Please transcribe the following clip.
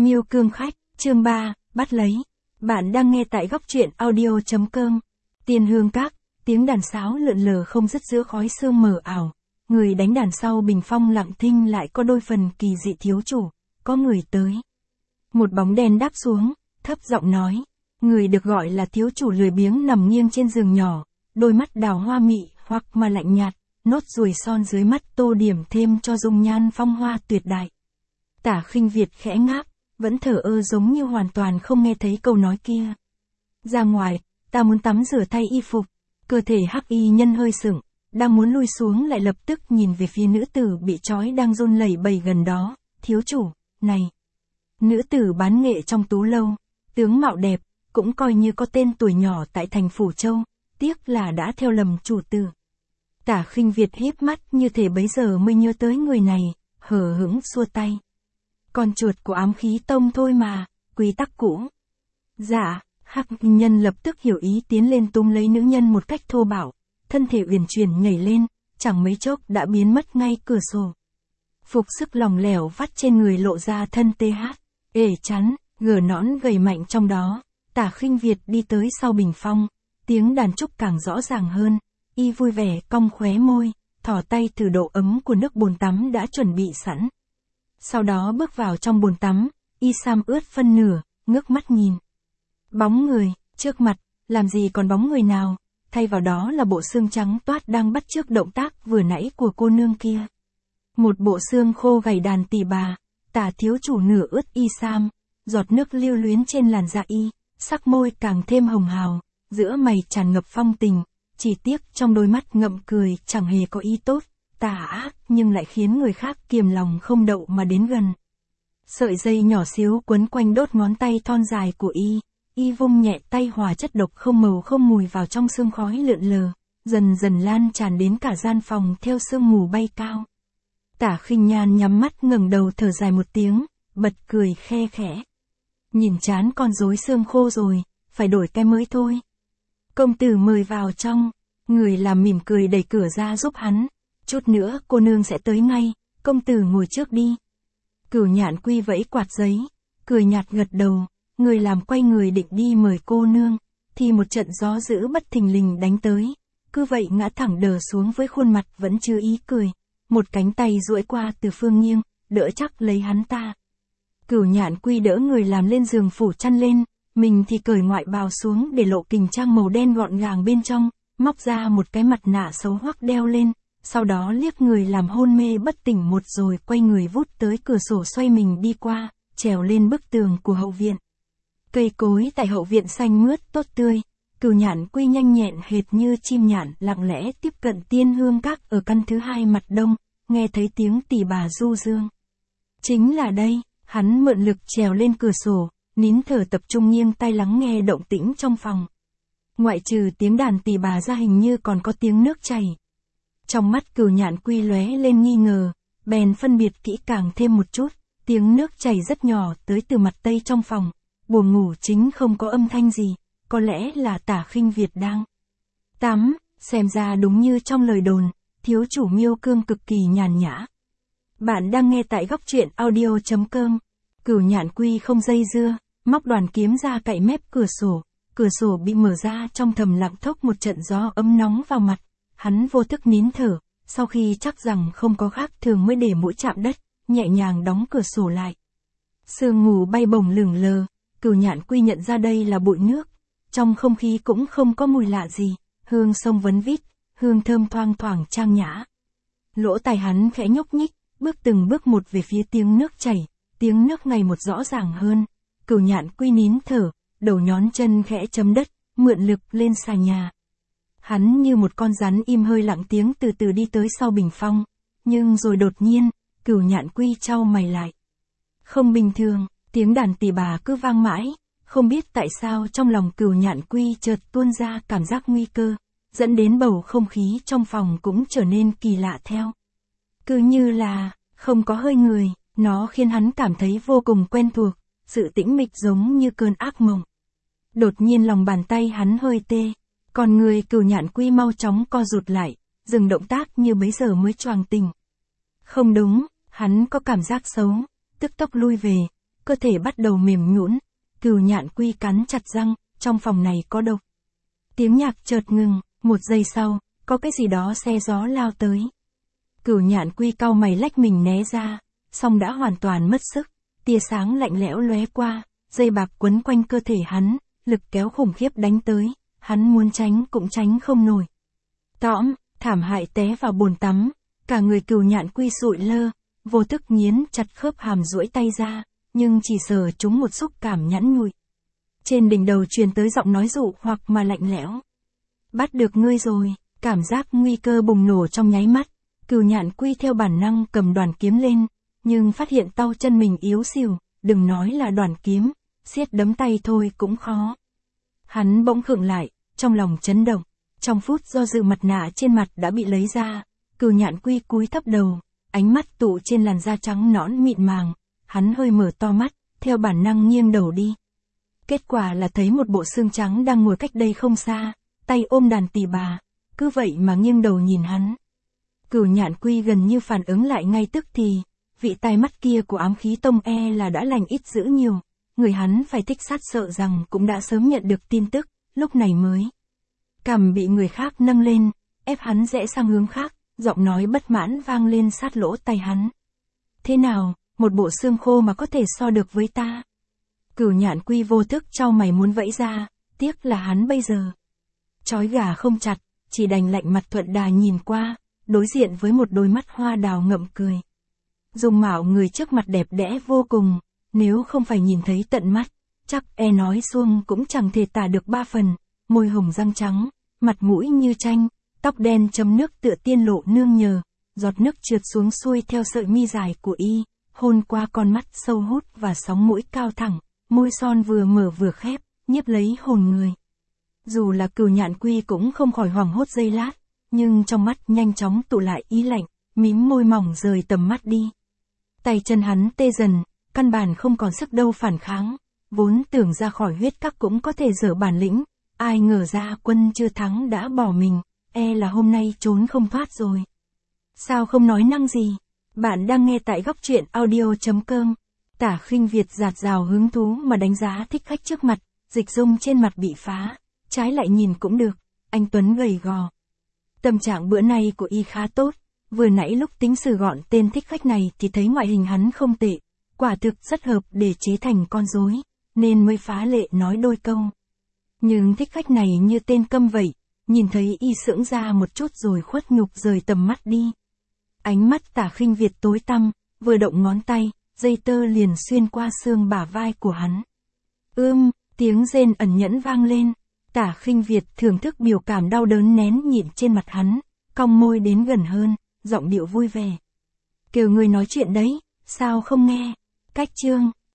Miêu Cương Khách, chương 3, bắt lấy. Bạn đang nghe tại góc truyện audio.com. Tiên Hương Các, tiếng đàn sáo lượn lờ không dứt giữa khói sương mờ ảo. Người đánh đàn sau bình phong lặng thinh lại có đôi phần kỳ dị thiếu chủ, có người tới. Một bóng đen đáp xuống, thấp giọng nói. Người được gọi là thiếu chủ lười biếng nằm nghiêng trên giường nhỏ, đôi mắt đào hoa mị hoặc mà lạnh nhạt, nốt ruồi son dưới mắt tô điểm thêm cho dung nhan phong hoa tuyệt đại. Tả Khinh Việt khẽ ngáp, vẫn thở ơ giống như hoàn toàn không nghe thấy câu nói kia. Ra ngoài, ta muốn tắm rửa thay y phục. Cơ thể hắc y nhân hơi sững, đang muốn lui xuống lại lập tức nhìn về phía nữ tử bị trói đang run lẩy bẩy gần đó. Thiếu chủ, này. Nữ tử bán nghệ trong tú lâu, tướng mạo đẹp, cũng coi như có tên tuổi nhỏ tại thành Phủ Châu, tiếc là đã theo lầm chủ tử. Tả Khinh Việt híp mắt như thể bấy giờ mới nhớ tới người này, hờ hững xua tay. Con chuột của Ám Khí Tông thôi mà, quy tắc cũ. Dạ, hắc nhân lập tức hiểu ý tiến lên túm lấy nữ nhân một cách thô bạo, thân thể uyển chuyển nhảy lên, chẳng mấy chốc đã biến mất ngay cửa sổ. Phục sức lỏng lẻo vắt trên người lộ ra thân ê chắn, gờ nõn gầy mạnh trong đó. Tả Khinh Việt đi tới sau bình phong, tiếng đàn trúc càng rõ ràng hơn, y vui vẻ cong khóe môi, thò tay thử độ ấm của nước bồn tắm đã chuẩn bị sẵn. Sau đó bước vào trong bồn tắm, y sam ướt phân nửa, ngước mắt nhìn. Bóng người, trước mặt, làm gì còn bóng người nào, thay vào đó là bộ xương trắng toát đang bắt chước động tác vừa nãy của cô nương kia. Một bộ xương khô gầy đàn tỳ bà, Tả thiếu chủ nửa ướt y sam, giọt nước lưu luyến trên làn da y, sắc môi càng thêm hồng hào, giữa mày tràn ngập phong tình, chỉ tiếc trong đôi mắt ngậm cười chẳng hề có ý tốt, tà ác nhưng lại khiến người khác kiềm lòng không đậu mà đến gần. Sợi dây nhỏ xíu quấn quanh đốt ngón tay thon dài của y vung nhẹ tay hòa chất độc không màu không mùi vào trong sương khói lượn lờ, dần dần lan tràn đến cả gian phòng theo sương mù bay cao. Tả Khinh Nhan nhắm mắt ngẩng đầu thở dài một tiếng, bật cười khe khẽ. Nhìn chán con rối xương khô rồi, phải đổi cái mới thôi. Công tử mời vào trong, người làm mỉm cười đẩy cửa ra giúp hắn. Chút nữa cô nương sẽ tới ngay, công tử ngồi trước đi. Cửu Nhạn Quy vẫy quạt giấy, cười nhạt gật đầu, người làm quay người định đi mời cô nương, thì một trận gió dữ bất thình lình đánh tới, cứ vậy ngã thẳng đờ xuống với khuôn mặt vẫn chưa ý cười, một cánh tay duỗi qua từ phương nghiêng, đỡ chắc lấy hắn ta. Cửu Nhạn Quy đỡ người làm lên giường phủ chăn lên, mình thì cởi ngoại bào xuống để lộ kình trang màu đen gọn gàng bên trong, móc ra một cái mặt nạ xấu hoắc đeo lên. Sau đó liếc người làm hôn mê bất tỉnh một rồi quay người vút tới cửa sổ xoay mình đi qua, trèo lên bức tường của hậu viện. Cây cối tại hậu viện xanh mướt tốt tươi, Cửu Nhạn Quy nhanh nhẹn hệt như chim nhạn lặng lẽ tiếp cận Tiên Hương Các ở căn thứ hai mặt đông, nghe thấy tiếng tỳ bà du dương. Chính là đây, hắn mượn lực trèo lên cửa sổ, nín thở tập trung nghiêng tai lắng nghe động tĩnh trong phòng. Ngoại trừ tiếng đàn tỳ bà ra hình như còn có tiếng nước chảy. Trong mắt Cửu Nhạn Quy lóe lên nghi ngờ, bèn phân biệt kỹ càng thêm một chút, tiếng nước chảy rất nhỏ tới từ mặt tây trong phòng, buồng ngủ chính không có âm thanh gì, có lẽ là Tả Khinh Việt đang tắm, xem ra đúng như trong lời đồn, thiếu chủ Miêu Cương cực kỳ nhàn nhã. Bạn đang nghe tại góc truyện audio.com. Cửu Nhạn Quy không dây dưa, móc đoàn kiếm ra cậy mép cửa sổ bị mở ra trong thầm lặng thốc một trận gió ấm nóng vào mặt. Hắn vô thức nín thở, sau khi chắc rằng không có khác thường mới để mũi chạm đất, nhẹ nhàng đóng cửa sổ lại. Sương mù bay bổng lửng lờ, Cửu Nhạn Quy nhận ra đây là bụi nước, trong không khí cũng không có mùi lạ gì, hương sông vấn vít, hương thơm thoang thoảng trang nhã. Lỗ tai hắn khẽ nhúc nhích, bước từng bước một về phía tiếng nước chảy, tiếng nước ngày một rõ ràng hơn. Cửu Nhạn Quy nín thở, đầu nhón chân khẽ chấm đất, mượn lực lên xà nhà. Hắn như một con rắn im hơi lặng tiếng từ từ đi tới sau bình phong, nhưng rồi đột nhiên, Cửu Nhạn Quy chau mày lại. Không bình thường, tiếng đàn tỳ bà cứ vang mãi, không biết tại sao trong lòng Cửu Nhạn Quy chợt tuôn ra cảm giác nguy cơ, dẫn đến bầu không khí trong phòng cũng trở nên kỳ lạ theo. Cứ như là, không có hơi người, nó khiến hắn cảm thấy vô cùng quen thuộc, sự tĩnh mịch giống như cơn ác mộng. Đột nhiên lòng bàn tay hắn hơi tê. Còn người Cửu Nhạn Quy mau chóng co rụt lại, dừng động tác như bấy giờ mới choàng tỉnh. Không đúng, hắn có cảm giác xấu, tức tốc lui về, cơ thể bắt đầu mềm nhũn. Cửu Nhạn Quy cắn chặt răng, trong phòng này có độc. Tiếng nhạc chợt ngừng, một giây sau, có cái gì đó xe gió lao tới. Cửu Nhạn Quy cau mày lách mình né ra, song đã hoàn toàn mất sức, tia sáng lạnh lẽo lóe qua, dây bạc quấn quanh cơ thể hắn, lực kéo khủng khiếp đánh tới, hắn muốn tránh cũng tránh không nổi. Tõm, thảm hại té vào bồn tắm, cả người Cửu Nhạn Quy sụi lơ, vô thức nghiến chặt khớp hàm duỗi tay ra, nhưng chỉ sờ trúng một xúc cảm nhẵn nhụi. Trên đỉnh đầu truyền tới giọng nói dụ hoặc mà lạnh lẽo. Bắt được ngươi rồi, cảm giác nguy cơ bùng nổ trong nháy mắt. Cửu Nhạn Quy theo bản năng cầm đoàn kiếm lên, nhưng phát hiện tay chân mình yếu xìu, đừng nói là đoàn kiếm, siết đấm tay thôi cũng khó. Hắn bỗng khựng lại, trong lòng chấn động, trong phút do dự mặt nạ trên mặt đã bị lấy ra, Cửu Nhạn Quy cúi thấp đầu, ánh mắt tụ trên làn da trắng nõn mịn màng, hắn hơi mở to mắt, theo bản năng nghiêng đầu đi. Kết quả là thấy một bộ xương trắng đang ngồi cách đây không xa, tay ôm đàn tỳ bà, cứ vậy mà nghiêng đầu nhìn hắn. Cửu Nhạn Quy gần như phản ứng lại ngay tức thì, vị tai mắt kia của Ám Khí Tông là đã lành ít dữ nhiều, người hắn phải thích sát sợ rằng cũng đã sớm nhận được tin tức, lúc này mới. Cằm bị người khác nâng lên, ép hắn rẽ sang hướng khác, giọng nói bất mãn vang lên sát lỗ tai hắn. Thế nào, một bộ xương khô mà có thể so được với ta? Cửu Nhạn Quy vô thức chau mày muốn vẫy ra, tiếc là hắn bây giờ trói gà không chặt, chỉ đành lạnh mặt thuận đà nhìn qua, đối diện với một đôi mắt hoa đào ngậm cười. Dung mạo người trước mặt đẹp đẽ vô cùng, nếu không phải nhìn thấy tận mắt, chắc nói xuông cũng chẳng thể tả được ba phần, môi hồng răng trắng, mặt mũi như tranh, tóc đen chấm nước tựa tiên lộ nương nhờ, giọt nước trượt xuống xuôi theo sợi mi dài của y, hôn qua con mắt sâu hút và sóng mũi cao thẳng, môi son vừa mở vừa khép, nhiếp lấy hồn người. Dù là Cửu Nhạn Quy cũng không khỏi hoảng hốt giây lát, nhưng trong mắt nhanh chóng tụ lại ý lạnh, mím môi mỏng rời tầm mắt đi. Tay chân hắn tê dần, căn bản không còn sức đâu phản kháng, vốn tưởng ra khỏi huyết các cũng có thể dở bản lĩnh, ai ngờ ra quân chưa thắng đã bỏ mình, là hôm nay trốn không thoát rồi. Sao không nói năng gì? Bạn đang nghe tại góc truyện audio.com. Tả Khinh Việt dạt dào hứng thú mà đánh giá thích khách trước mặt, dịch dung trên mặt bị phá, trái lại nhìn cũng được, anh tuấn gầy gò. Tâm trạng bữa nay của y khá tốt, vừa nãy lúc tính xử gọn tên thích khách này thì thấy ngoại hình hắn không tệ, quả thực rất hợp để chế thành con rối, nên mới phá lệ nói đôi câu. Nhưng thích khách này như tên câm vậy, nhìn thấy y sững ra một chút rồi khuất nhục rời tầm mắt đi. Ánh mắt Tả Khinh Việt tối tăm, vừa động ngón tay, dây tơ liền xuyên qua xương bả vai của hắn. Tiếng rên ẩn nhẫn vang lên, Tả Khinh Việt thưởng thức biểu cảm đau đớn nén nhịn trên mặt hắn, cong môi đến gần hơn, giọng điệu vui vẻ. Kêu người nói chuyện đấy, sao không nghe? Cách chương.